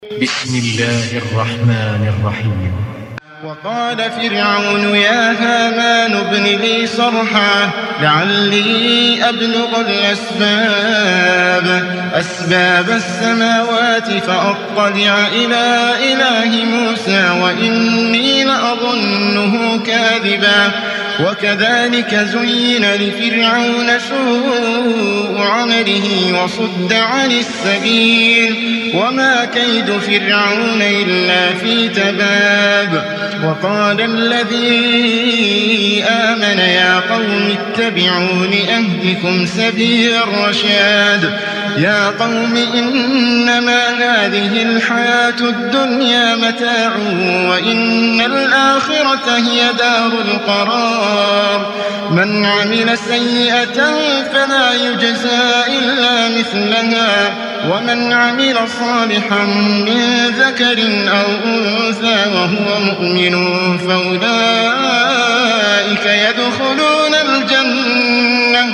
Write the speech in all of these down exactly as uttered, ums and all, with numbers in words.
بسم الله الرحمن الرحيم. وقال فرعون يا هامان ابن لي صرحا لعلي أبلغ الأسباب أسباب السماوات فأطلع إلى إله موسى وإني لأظنه كاذبا وكذلك زين لفرعون سوء عمله وصد عن السبيل وما كيد فرعون إلا في تباب. وقال الذي آمن يا قوم اتبعون أهدكم سبيل الرشاد يا قوم إنما هذه الحياة الدنيا متاع وإن الآخرة هي دار القرار من عمل سيئة فلا يجزى إلا مثلها ومن عمل صالحا من ذكر أو أنثى وهو مؤمن فأولئك يدخلون الجنة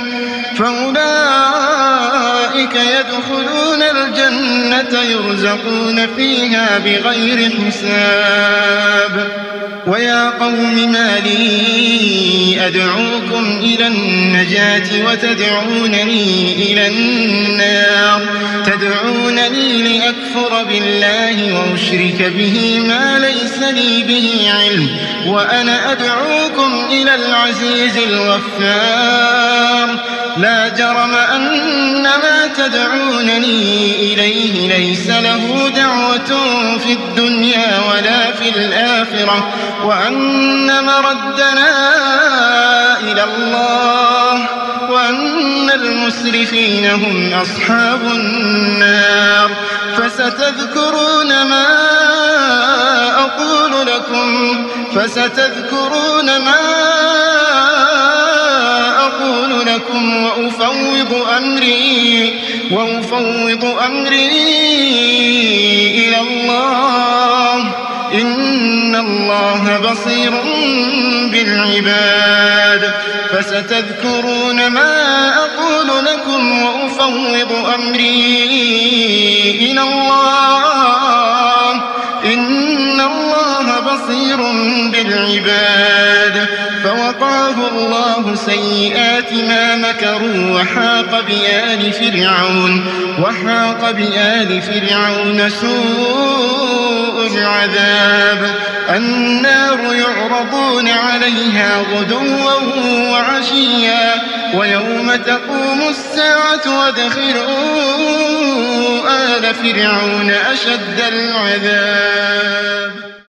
فأولئك يدخلون الجنة يرزقون فيها بغير حساب. ويا قوم ما لي أدعوكم إلى النجاة وتدعونني إلى النار تدعونني لأكفر بالله وأشرك به ما ليس لي به علم وأنا أدعوكم إلى العزيز الغفار لا جرم أن ما تدعونني إليه ليس له دعوة في الدنيا ولا في الآخرة وأن مردنا إلى الله وأن المسرفين هم أصحاب النار. فستذكرون ما أقول لكم فستذكرون ما أقول لكم وأفوض أمري وأفوض أمري إلى الله إن الله بصير بالعباد. فستذكرون ما أقول لكم وأفوض أمري إلى الله إن الله بصير بالعباد. فوقاه الله سيئات ما مكروا وحاق بآل فرعون وحاق بآل فرعون سوء العذاب. النار يعرضون عليها غدوا وعشيا ويوم تقوم الساعة وادخلوا آل فرعون أشد العذاب.